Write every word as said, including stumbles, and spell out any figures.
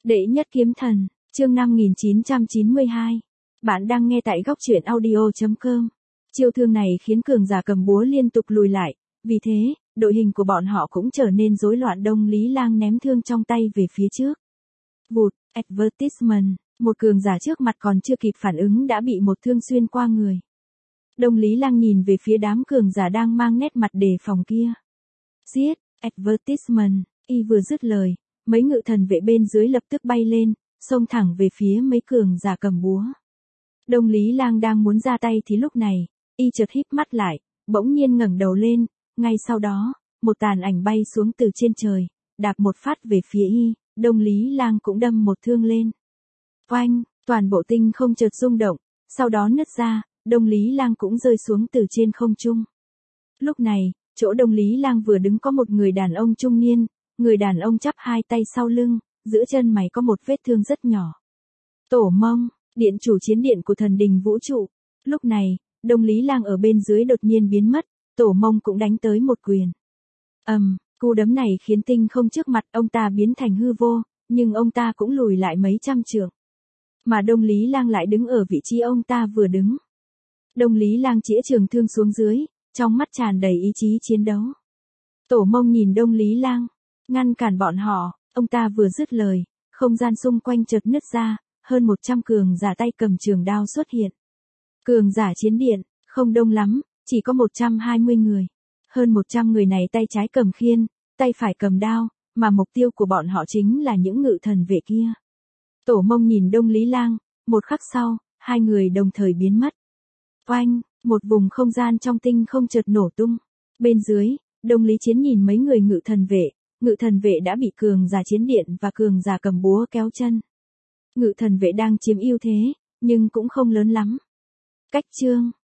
Đệ nhất kiếm thần, chương năm nghìn chín trăm chín mươi hai. Bạn đang nghe tại góc truyện audio chấm com. Chiêu thương này khiến cường giả cầm búa liên tục lùi lại, vì thế, đội hình của bọn họ cũng trở nên rối loạn. Đông Lý Lang ném thương trong tay về phía trước. Vụt, advertisement, một cường giả trước mặt còn chưa kịp phản ứng đã bị một thương xuyên qua người. Đông Lý Lang nhìn về phía đám cường giả đang mang nét mặt đề phòng kia. Giết, advertisement, y vừa dứt lời, mấy ngự thần vệ bên dưới lập tức bay lên, xông thẳng về phía mấy cường giả cầm búa. Đông Lý Lang đang muốn ra tay thì lúc này, y chợt híp mắt lại, bỗng nhiên ngẩng đầu lên, ngay sau đó, một tàn ảnh bay xuống từ trên trời, đạp một phát về phía y, Đông Lý Lang cũng đâm một thương lên. Oanh, toàn bộ tinh không chợt rung động, sau đó nứt ra, Đông Lý Lang cũng rơi xuống từ trên không trung. Lúc này, chỗ Đông Lý Lang vừa đứng có một người đàn ông trung niên, người đàn ông chắp hai tay sau lưng, giữa chân mày có một vết thương rất nhỏ. Tổ Mông, điện chủ chiến điện của thần đình vũ trụ. Lúc này, Đông Lý Lang ở bên dưới đột nhiên biến mất, Tổ Mông cũng đánh tới một quyền. Ầm, um, cú đấm này khiến tinh không trước mặt ông ta biến thành hư vô, nhưng ông ta cũng lùi lại mấy trăm trượng. Mà Đông Lý Lang lại đứng ở vị trí ông ta vừa đứng. Đông Lý Lang chĩa trường thương xuống dưới, trong mắt tràn đầy ý chí chiến đấu. Tổ Mông nhìn Đông Lý Lang, ngăn cản bọn họ, ông ta vừa dứt lời, không gian xung quanh chợt nứt ra, hơn một trăm cường giả tay cầm trường đao xuất hiện. Cường giả chiến điện, không đông lắm, chỉ có một trăm hai mươi người. Hơn một trăm người này tay trái cầm khiên, tay phải cầm đao, mà mục tiêu của bọn họ chính là những ngự thần vệ kia. Tổ Mông nhìn Đông Lý Lang, một khắc sau, hai người đồng thời biến mất. Oanh, một vùng không gian trong tinh không chợt nổ tung. Bên dưới, Đông Lý Chiến nhìn mấy người ngự thần vệ, ngự thần vệ đã bị cường giả chiến điện và cường giả cầm búa kéo chân. Ngự thần vệ đang chiếm ưu thế, nhưng cũng không lớn lắm. Cách chương,